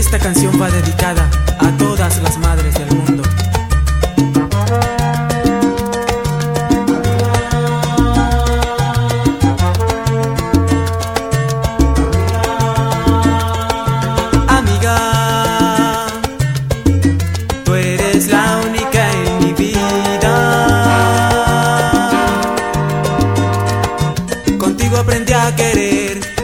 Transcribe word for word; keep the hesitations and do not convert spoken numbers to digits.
Esta canción va dedicada a todas las madres del mundo. Amiga, tú eres la única en mi vida. Contigo aprendí a querer.